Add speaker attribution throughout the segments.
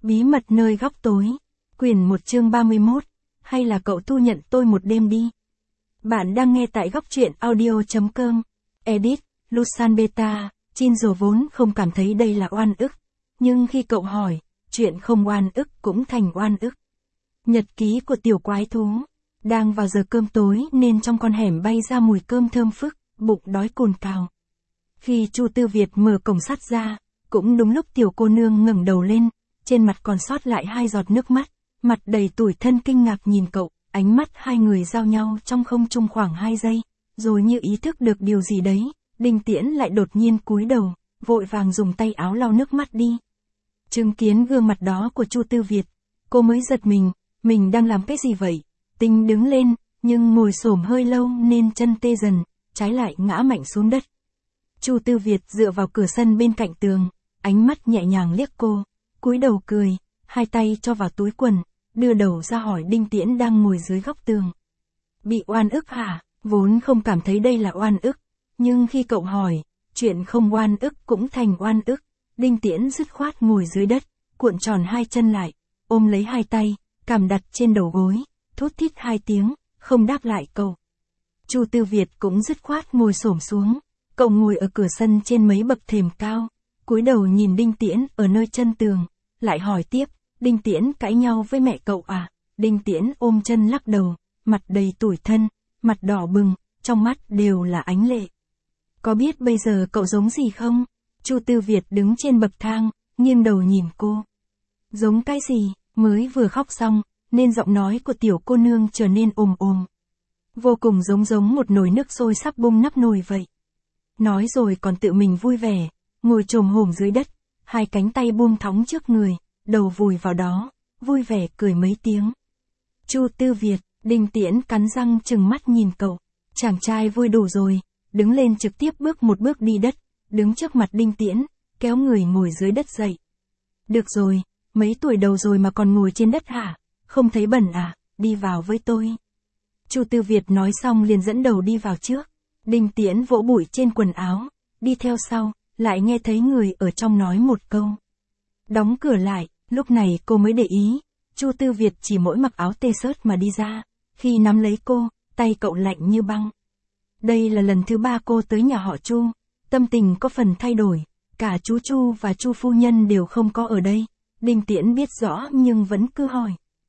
Speaker 1: Bí mật nơi góc tối. Quyển 1 chương 31. Hay là cậu thu nhận tôi một đêm đi. Bạn đang nghe tại góc truyện audio.com. Edit, Lusan Beta. Chinzo vốn không cảm thấy đây là oan ức. Nhưng khi cậu hỏi, chuyện không oan ức cũng thành oan ức. Nhật ký của tiểu quái thú. Đang vào giờ cơm tối nên trong con hẻm bay ra mùi cơm thơm phức, bụng đói cồn cào. Khi Chu Tư Việt mở cổng sắt ra, cũng đúng lúc tiểu cô nương ngẩng đầu lên, trên mặt còn sót lại 2 giọt nước mắt, mặt đầy tủi thân kinh ngạc nhìn cậu, ánh mắt hai người giao nhau trong không trung khoảng 2 giây, rồi như ý thức được điều gì đấy, Đinh Tiễn lại đột nhiên cúi đầu, vội vàng dùng tay áo lau nước mắt đi. Chứng kiến gương mặt đó của Chu Tư Việt, cô mới giật mình đang làm cái gì vậy? Tinh đứng lên, nhưng ngồi xổm hơi lâu nên chân tê dần, trái lại ngã mạnh xuống đất. Chu Tư Việt dựa vào cửa sân bên cạnh tường, ánh mắt nhẹ nhàng liếc cô, cúi đầu cười, hai tay cho vào túi quần, đưa đầu ra hỏi Đinh Tiễn đang ngồi dưới góc tường. Bị oan ức hả? Vốn không cảm thấy đây là oan ức, nhưng khi cậu hỏi, chuyện không oan ức cũng thành oan ức, Đinh Tiễn dứt khoát ngồi dưới đất, cuộn tròn 2 chân lại, ôm lấy 2 tay, cằm đặt trên đầu gối, thút thít 2 tiếng, không đáp lại cậu. Chu Tư Việt cũng dứt khoát ngồi xổm xuống, cậu ngồi ở cửa sân trên mấy bậc thềm cao, cúi đầu nhìn Đinh Tiễn ở nơi chân tường, lại hỏi tiếp, Đinh Tiễn cãi nhau với mẹ cậu à? Đinh Tiễn ôm chân lắc đầu, mặt đầy tủi thân, mặt đỏ bừng, trong mắt đều là ánh lệ. Có biết bây giờ cậu giống gì không? Chu Tư Việt đứng trên bậc thang, nghiêng đầu nhìn cô. Giống cái gì? Mới vừa khóc xong, nên giọng nói của tiểu cô nương trở nên ồm ồm. Vô cùng giống một nồi nước sôi sắp bung nắp nồi vậy. Nói rồi còn tự mình vui vẻ, ngồi chồm hổm dưới đất, 2 cánh tay buông thõng trước người, đầu vùi vào đó, vui vẻ cười mấy tiếng. Chu Tư Việt, Đinh Tiễn cắn răng trừng mắt nhìn cậu. Chàng trai vui đủ rồi, đứng lên trực tiếp bước một bước đi đất, đứng trước mặt Đinh Tiễn, kéo người ngồi dưới đất dậy. Được rồi, mấy tuổi đầu rồi mà còn ngồi trên đất hả? Không thấy bẩn à? Đi vào với tôi. Chu Tư Việt nói xong liền dẫn đầu đi vào trước. Đinh Tiễn vỗ bụi trên quần áo, đi theo sau, lại nghe thấy người ở trong nói một câu. Đóng cửa lại, lúc này cô mới để ý, Chu Tư Việt chỉ mỗi mặc áo t-shirt mà đi ra, khi nắm lấy cô, tay cậu lạnh như băng. Đây là lần thứ 3 cô tới nhà họ Chu, tâm tình có phần thay đổi, cả chú Chu và Chu phu nhân đều không có ở đây, Đinh Tiễn biết rõ nhưng vẫn cứ hỏi.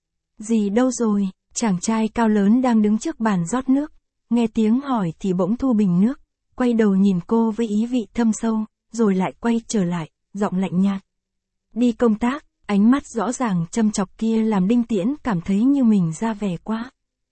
Speaker 1: Gì đâu rồi? Chàng trai cao lớn đang đứng trước bàn rót nước, nghe tiếng hỏi thì bỗng thu bình nước, quay đầu nhìn cô với ý vị thâm sâu, rồi lại quay trở lại, giọng lạnh nhạt. Đi công tác, ánh mắt rõ ràng châm chọc kia làm Đinh Tiễn cảm thấy như mình ra vẻ quá.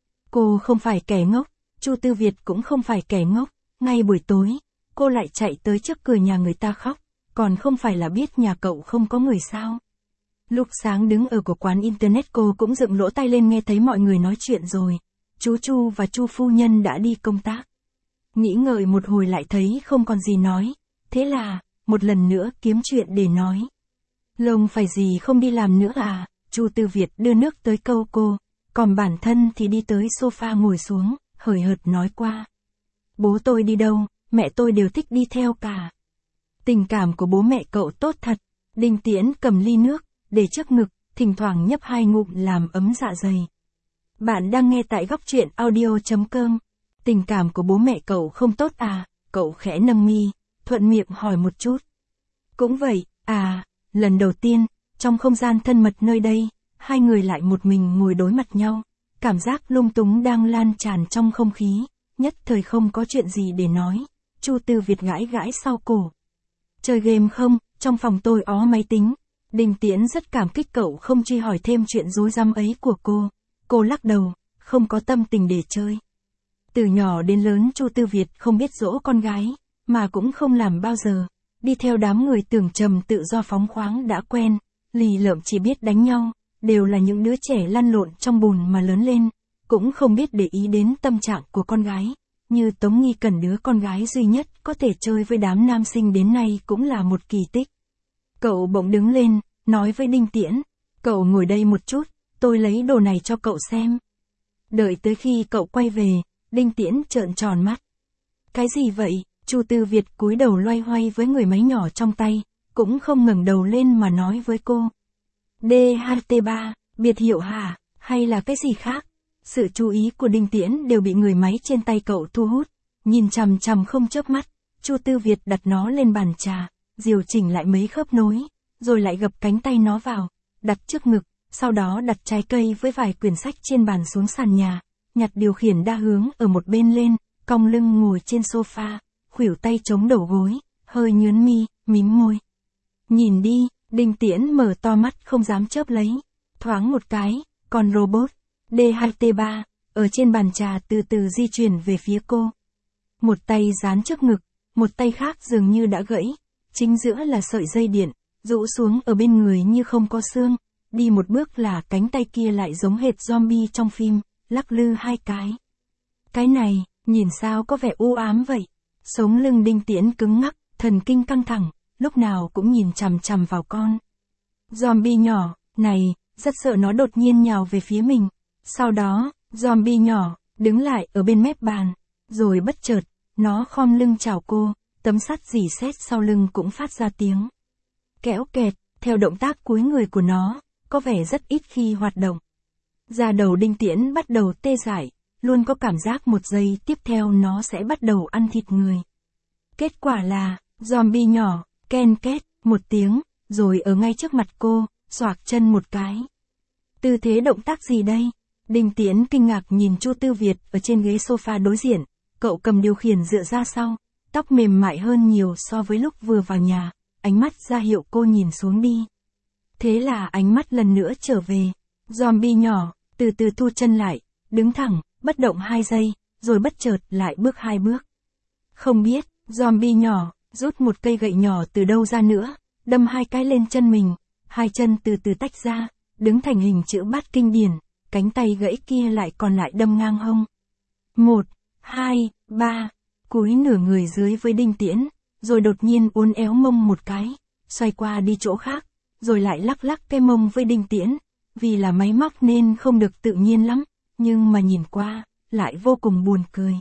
Speaker 1: Cô không phải kẻ ngốc, Chu Tư Việt cũng không phải kẻ ngốc, ngay buổi tối, cô lại chạy tới trước cửa nhà người ta khóc, còn không phải là biết nhà cậu không có người sao. Lúc sáng đứng ở của quán internet cô cũng dựng lỗ tai lên nghe thấy mọi người nói chuyện rồi, chú Chu và Chu phu nhân đã đi công tác. Nghĩ ngợi một hồi lại thấy không còn gì nói, thế là, một lần nữa kiếm chuyện để nói. Lông phải gì không đi làm nữa à? Chu Tư Việt đưa nước tới câu cô, còn bản thân thì đi tới sofa ngồi xuống, hời hợt nói qua. Bố tôi đi đâu, mẹ tôi đều thích đi theo cả. Tình cảm của bố mẹ cậu tốt thật. Đinh Tiễn cầm ly nước, để trước ngực, thỉnh thoảng nhấp 2 ngụm làm ấm dạ dày. Bạn đang nghe tại góc truyện audio.com. Tình cảm của bố mẹ cậu không tốt à? Cậu khẽ nâng mi, thuận miệng hỏi một chút. Cũng vậy, à, lần đầu tiên, trong không gian thân mật nơi đây, hai người lại một mình ngồi đối mặt nhau, cảm giác lung túng đang lan tràn trong không khí, nhất thời không có chuyện gì để nói. Chu Tư Việt gãi gãi sau cổ. Chơi game không? Trong phòng tôi ó máy tính. Đinh Tiễn rất cảm kích cậu không truy hỏi thêm chuyện rối rắm ấy của cô. Cô lắc đầu, không có tâm tình để chơi. Từ nhỏ đến lớn Chu Tư Việt không biết dỗ con gái, mà cũng không làm bao giờ. Đi theo đám người tưởng trầm tự do phóng khoáng đã quen, lì lợm chỉ biết đánh nhau, đều là những đứa trẻ lăn lộn trong bùn mà lớn lên, cũng không biết để ý đến tâm trạng của con gái. Như Tống Nghi Cẩn, đứa con gái duy nhất có thể chơi với đám nam sinh đến nay cũng là một kỳ tích. Cậu bỗng đứng lên, nói với Đinh Tiễn, cậu ngồi đây một chút, tôi lấy đồ này cho cậu xem. Đợi tới khi cậu quay về, Đinh Tiễn trợn tròn mắt. Cái gì vậy? Chu Tư Việt cúi đầu loay hoay với người máy nhỏ trong tay, cũng không ngẩng đầu lên mà nói với cô. DHT3, biệt hiệu hả, hay là cái gì khác? Sự chú ý của Đinh Tiễn đều bị người máy trên tay cậu thu hút, nhìn chằm chằm không chớp mắt. Chu Tư Việt đặt nó lên bàn trà, điều chỉnh lại mấy khớp nối, rồi lại gập cánh tay nó vào, đặt trước ngực, sau đó đặt trái cây với vài quyển sách trên bàn xuống sàn nhà, nhặt điều khiển đa hướng ở một bên lên, cong lưng ngồi trên sofa, khuỷu tay chống đầu gối, hơi nhướn mi, mím môi. Nhìn đi, Đinh Tiễn mở to mắt không dám chớp lấy. Thoáng một cái, con robot, DHT3, ở trên bàn trà từ từ di chuyển về phía cô. Một tay dán trước ngực, một tay khác dường như đã gãy, chính giữa là sợi dây điện, rũ xuống ở bên người như không có xương, đi một bước là cánh tay kia lại giống hệt zombie trong phim, lắc lư hai cái. Cái này, nhìn sao có vẻ u ám vậy. Sống lưng Đinh Tiễn cứng ngắc, thần kinh căng thẳng, lúc nào cũng nhìn chằm chằm vào con zombie nhỏ này, rất sợ nó đột nhiên nhào về phía mình. Sau đó, zombie nhỏ đứng lại ở bên mép bàn, rồi bất chợt, nó khom lưng chào cô, tấm sắt rỉ sét sau lưng cũng phát ra tiếng kéo kẹt, theo động tác cúi người của nó, có vẻ rất ít khi hoạt động. Da đầu Đinh Tiễn bắt đầu tê dại, luôn có cảm giác một giây tiếp theo nó sẽ bắt đầu ăn thịt người. Kết quả là, zombie nhỏ, ken két, một tiếng, rồi ở ngay trước mặt cô, xoạc chân một cái. Tư thế động tác gì đây? Đinh Tiễn kinh ngạc nhìn Chu Tư Việt ở trên ghế sofa đối diện, cậu cầm điều khiển dựa ra sau, tóc mềm mại hơn nhiều so với lúc vừa vào nhà, ánh mắt ra hiệu cô nhìn xuống đi. Thế là ánh mắt lần nữa trở về, zombie nhỏ, từ từ thu chân lại, đứng thẳng, bất động 2 giây, rồi bất chợt lại bước 2 bước. Không biết, zombie nhỏ, rút một cây gậy nhỏ từ đâu ra nữa, đâm 2 cái lên chân mình, 2 chân từ từ tách ra, đứng thành hình chữ bát kinh điển, cánh tay gãy kia lại còn lại đâm ngang hông. 1, 2, 3, cúi nửa người dưới với Đinh Tiễn, rồi đột nhiên uốn éo mông một cái, xoay qua đi chỗ khác, rồi lại lắc lắc cái mông với Đinh Tiễn, vì là máy móc nên không được tự nhiên lắm, nhưng mà nhìn qua, lại vô cùng buồn cười.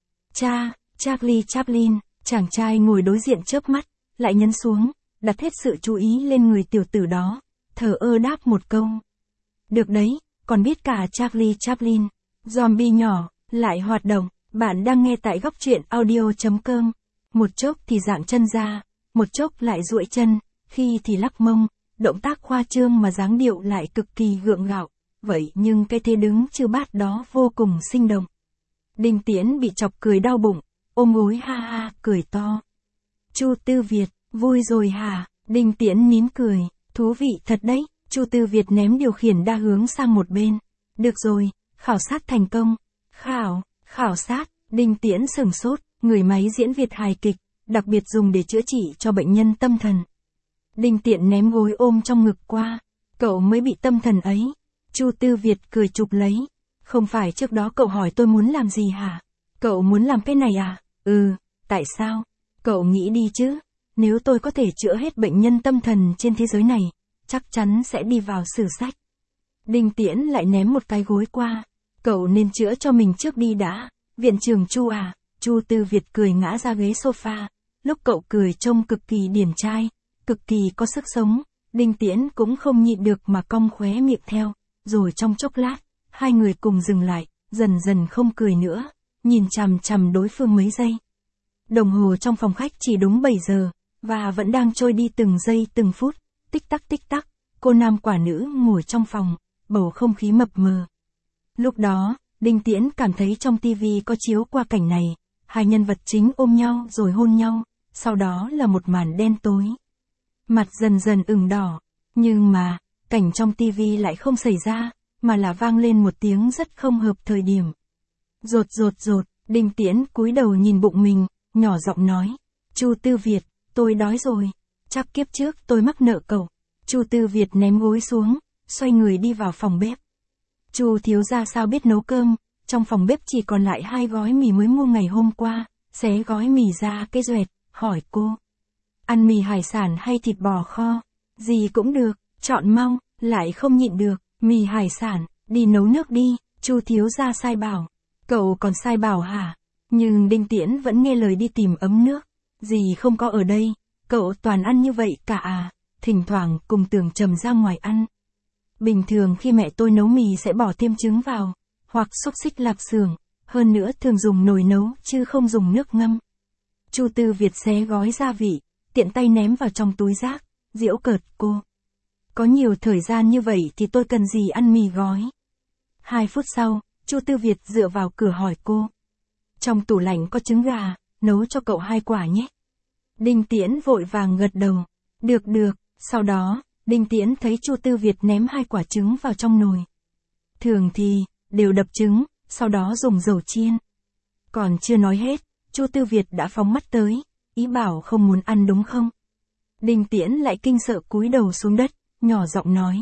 Speaker 1: Charlie Chaplin, chàng trai ngồi đối diện chớp mắt, lại nhấn xuống, đặt hết sự chú ý lên người tiểu tử đó, thờ ơ đáp một câu. Được đấy, còn biết cả Charlie Chaplin, zombie nhỏ, lại hoạt động, bạn đang nghe tại góc truyện audio.com. Một chốc thì dạng chân ra, một chốc lại duỗi chân, khi thì lắc mông, động tác khoa trương mà dáng điệu lại cực kỳ gượng gạo, vậy nhưng cái thế đứng chư bát đó vô cùng sinh động. Đinh Tiễn bị chọc cười đau bụng, ôm gối ha ha, cười to. Chu Tư Việt, vui rồi hả? Đinh Tiễn nín cười, thú vị thật đấy. Chu Tư Việt ném điều khiển đa hướng sang một bên. Được rồi, khảo sát thành công. Khảo sát, Đinh Tiễn sửng sốt, người máy diễn Việt hài kịch, đặc biệt dùng để chữa trị cho bệnh nhân tâm thần. Đinh Tiễn ném gối ôm trong ngực qua, cậu mới bị tâm thần ấy. Chu Tư Việt cười chụp lấy. Không phải trước đó cậu hỏi tôi muốn làm gì hả? Cậu muốn làm cái này à? Tại sao? Cậu nghĩ đi chứ. Nếu tôi có thể chữa hết bệnh nhân tâm thần trên thế giới này, chắc chắn sẽ đi vào sử sách. Đinh Tiễn lại ném một cái gối qua. Cậu nên chữa cho mình trước đi đã. Viện trưởng Chu à? Chu Tư Việt cười ngã ra ghế sofa. Lúc cậu cười trông cực kỳ điển trai, cực kỳ có sức sống. Đinh Tiễn cũng không nhịn được mà cong khóe miệng theo. Rồi trong chốc lát, hai người cùng dừng lại, dần dần không cười nữa, nhìn chằm chằm đối phương mấy giây. Đồng hồ trong phòng khách chỉ đúng 7 giờ, và vẫn đang trôi đi từng giây từng phút, tích tắc, cô nam quả nữ ngồi trong phòng, bầu không khí mập mờ. Lúc đó, Đinh Tiễn cảm thấy trong tivi có chiếu qua cảnh này, hai nhân vật chính ôm nhau rồi hôn nhau, sau đó là một màn đen tối. Mặt dần dần ửng đỏ, nhưng mà, cảnh trong tivi lại không xảy ra, mà là vang lên một tiếng rất không hợp thời điểm. Rột, Đinh Tiễn cúi đầu nhìn bụng mình, nhỏ giọng nói. Chu Tư Việt, tôi đói rồi. Chắc kiếp trước tôi mắc nợ cậu. Chu Tư Việt ném gối xuống, xoay người đi vào phòng bếp. Chu thiếu gia sao biết nấu cơm, trong phòng bếp chỉ còn lại 2 gói mì mới mua ngày hôm qua, xé gói mì ra cái duệt, hỏi cô. Ăn mì hải sản hay thịt bò kho? Gì cũng được, chọn mau, lại không nhịn được, mì hải sản, đi nấu nước đi, Chu thiếu gia sai bảo. Cậu còn sai bảo hả? Nhưng Đinh Tiễn vẫn nghe lời đi tìm ấm nước. Gì không có ở đây, cậu toàn ăn như vậy cả à? Thỉnh thoảng cùng Tưởng Trầm ra ngoài ăn. Bình thường khi mẹ tôi nấu mì sẽ bỏ thêm trứng vào, hoặc xúc xích lạp xưởng, hơn nữa thường dùng nồi nấu chứ không dùng nước ngâm. Chu Tư Việt xé gói gia vị, tiện tay ném vào trong túi rác, giễu cợt cô. Có nhiều thời gian như vậy thì tôi cần gì ăn mì gói. 2 phút sau, Chu Tư Việt dựa vào cửa hỏi cô. Trong tủ lạnh có trứng gà, nấu cho cậu 2 quả nhé. Đinh Tiễn vội vàng gật đầu. Được được, sau đó, Đinh Tiễn thấy Chu Tư Việt ném 2 quả trứng vào trong nồi. Thường thì, đều đập trứng, sau đó dùng dầu chiên. Còn chưa nói hết, Chu Tư Việt đã phóng mắt tới, ý bảo không muốn ăn đúng không? Đinh Tiễn lại kinh sợ cúi đầu xuống đất, nhỏ giọng nói.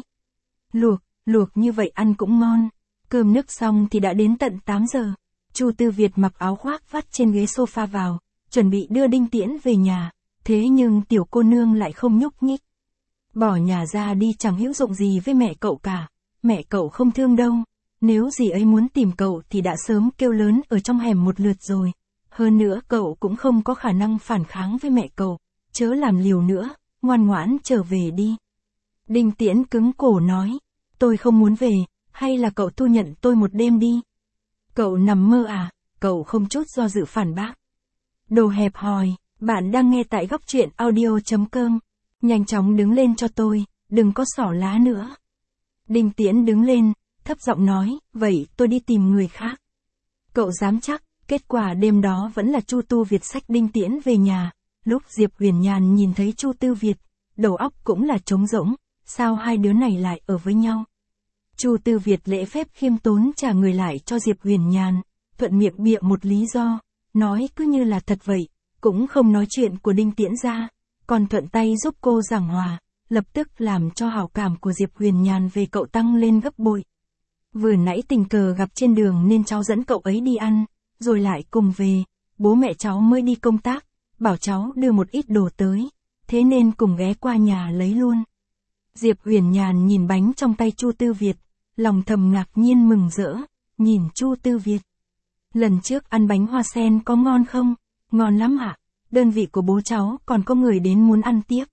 Speaker 1: Luộc như vậy ăn cũng ngon. Cơm nước xong thì đã đến tận 8 giờ. Chu Tư Việt mặc áo khoác vắt trên ghế sofa vào, chuẩn bị đưa Đinh Tiễn về nhà. Thế nhưng tiểu cô nương lại không nhúc nhích. Bỏ nhà ra đi chẳng hữu dụng gì với mẹ cậu cả. Mẹ cậu không thương đâu. Nếu dì ấy muốn tìm cậu thì đã sớm kêu lớn ở trong hẻm một lượt rồi. Hơn nữa cậu cũng không có khả năng phản kháng với mẹ cậu. Chớ làm liều nữa, ngoan ngoãn trở về đi. Đinh Tiễn cứng cổ nói. Tôi không muốn về, hay là cậu thu nhận tôi một đêm đi. Cậu nằm mơ à, cậu không chút do dự phản bác. Đồ hẹp hòi, bạn đang nghe tại góc truyện audio.com. Nhanh chóng đứng lên cho tôi, đừng có xỏ lá nữa. Đinh Tiễn đứng lên, thấp giọng nói, vậy tôi đi tìm người khác. Cậu dám chắc, kết quả đêm đó vẫn là Chu Tư Việt xách Đinh Tiễn về nhà. Lúc Diệp Huyền Nhàn nhìn thấy Chu Tư Việt, đầu óc cũng là trống rỗng, sao hai đứa này lại ở với nhau. Chu Tư Việt lễ phép khiêm tốn trả người lại cho Diệp Huyền Nhàn, thuận miệng bịa một lý do, nói cứ như là thật vậy, cũng không nói chuyện của Đinh Tiễn ra, còn thuận tay giúp cô giảng hòa, lập tức làm cho hảo cảm của Diệp Huyền Nhàn về cậu tăng lên gấp bội. Vừa nãy tình cờ gặp trên đường nên cháu dẫn cậu ấy đi ăn, rồi lại cùng về, bố mẹ cháu mới đi công tác, bảo cháu đưa một ít đồ tới, thế nên cùng ghé qua nhà lấy luôn. Diệp Huyền Nhàn nhìn bánh trong tay Chu Tư Việt, lòng thầm ngạc nhiên mừng rỡ, nhìn Chu Tư Việt. Lần trước ăn bánh hoa sen có ngon không? Ngon lắm ạ, đơn vị của bố cháu còn có người đến muốn ăn tiếp.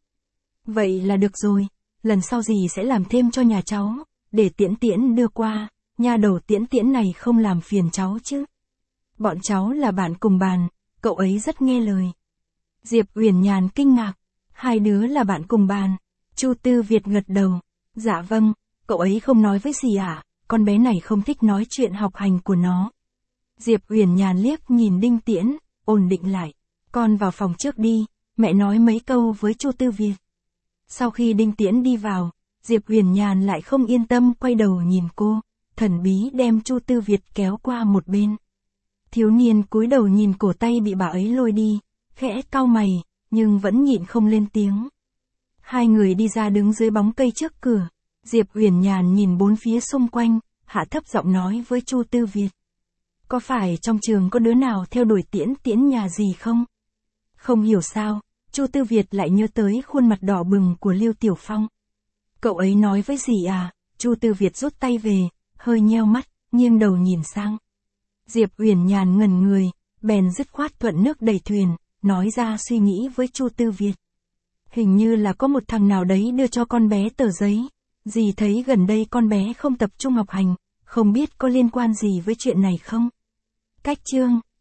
Speaker 1: Vậy là được rồi, lần sau dì sẽ làm thêm cho nhà cháu, để Tiễn Tiễn đưa qua, nhà đầu Tiễn Tiễn này không làm phiền cháu chứ. Bọn cháu là bạn cùng bàn, cậu ấy rất nghe lời. Diệp Huyền Nhàn kinh ngạc, hai đứa là bạn cùng bàn. Chu Tư Việt gật đầu, dạ vâng, cậu ấy không nói với gì ạ, con bé này không thích nói chuyện học hành của nó. Diệp Huyền Nhàn liếc nhìn Đinh Tiễn, ổn định lại, con vào phòng trước đi, mẹ nói mấy câu với Chu Tư Việt. Sau khi Đinh Tiễn đi vào, Diệp Huyền Nhàn lại không yên tâm quay đầu nhìn cô, thần bí đem Chu Tư Việt kéo qua một bên. Thiếu niên cúi đầu nhìn cổ tay bị bà ấy lôi đi, khẽ cau mày, nhưng vẫn nhịn không lên tiếng. Hai người đi ra đứng dưới bóng cây trước cửa, Diệp Huyền Nhàn nhìn bốn phía xung quanh, hạ thấp giọng nói với Chu Tư Việt. Có phải trong trường có đứa nào theo đuổi Tiễn Tiễn nhà gì không? Không hiểu sao, Chu Tư Việt lại nhớ tới khuôn mặt đỏ bừng của Lưu Tiểu Phong. Cậu ấy nói với gì à? Chu Tư Việt rút tay về, hơi nheo mắt, nghiêng đầu nhìn sang. Diệp Huyền Nhàn ngẩn người, bèn dứt khoát thuận nước đẩy thuyền, nói ra suy nghĩ với Chu Tư Việt. Hình như là có một thằng nào đấy đưa cho con bé tờ giấy. Dì thấy gần đây con bé không tập trung học hành, không biết có liên quan gì với chuyện này không? Cách chương